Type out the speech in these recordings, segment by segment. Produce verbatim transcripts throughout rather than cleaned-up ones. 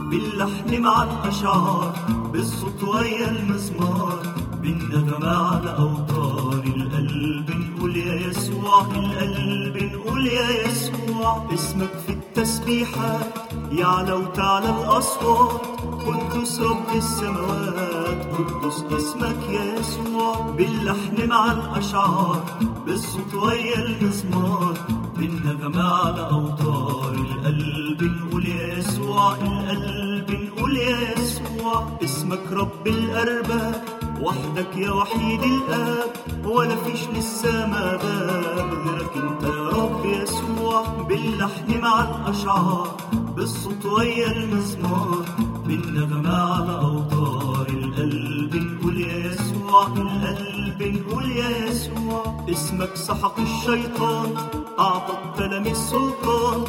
باللحن مع الأشعار، بالصوت ويا المزمار، بالنغمة على أوتار القلب نقول يا يسوع، القلب نقول يا يسوع. اسمك في التسبيحات يعلى وتعلى الأصوات، قدوس رب السماوات، قدوس اسمك يا يسوع. باللحن مع الأشعار، بالصوت ويا المزمار، بالنغمة على أوتار القلب نقول يا يسوع، القلب نقول يا يسوع. اسمك رب الأرباب، وحدك يا وحيد الآب، ولا فيش للسما باب غيرك انت يا رب يسوع. باللحن مع الأشعار، بالصوت ويا المزمار، بالنغمة على أوتار القلب نقول يا يسوع، القلب نقول يا يسوع. اسمك سحق الشيطان، أعطى التلاميذ السلطان،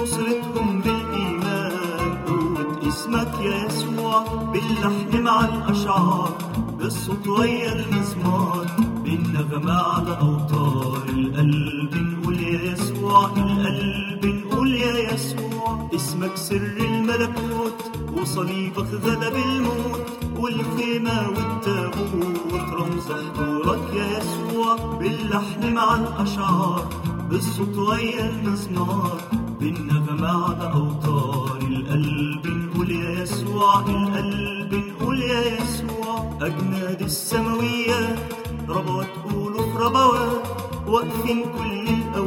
نصرتهم بالإيمان قوة اسمك يا يسوع. باللحن مع الأشعار، بالصوت ويا المزمار، بالنغمة على أوتار القلب نقول يا يسوع، القلب نقول يا يسوع. اسمك سر الملكوت، وصليبك غلب الموت، والخيمة والتابوت رمز حضورك يا يسوع. باللحن مع الأشعار، بالصوت ويا المزمار، بالنغمة على أوتار القلب نقول يا يسوع، القلب نقول يا يسوع. أجناد السماويات ربوات ألوف ربوات، واقفين كل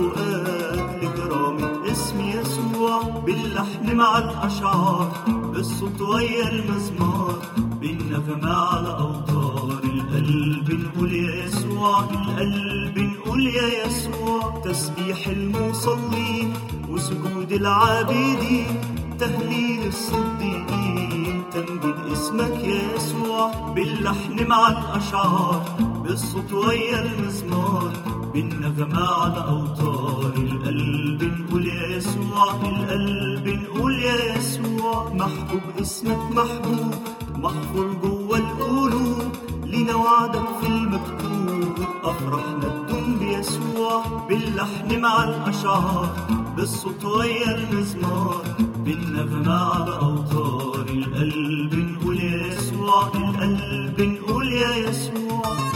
الأوقات لكرامة اسم يسوع. باللحن مع الأشعار، بالصوت ويا المزمار، بالنغمة على أوتار القلب نقول يا يسوع، القلب نقول يا يسوع. تسبيح المصلين وسجود العابدين، تهليل الصديقين، تمجيد اسمك يا يسوع. باللحن مع الأشعار، بالصوت ويا المزمار، بالنغمة على أوتار القلب نقول يا يسوع، القلب نقول يا يسوع. محبوب اسمك محبوب، محفور جوا القلوب، لينا وعدك في المكتوب، أفرحنا الدم بيسوع. باللحن مع الأشعار، بالصوت ويا المزمار، بالنغمة على أوتار القلب نقول يا يسوع، القلب نقول يا يسوع.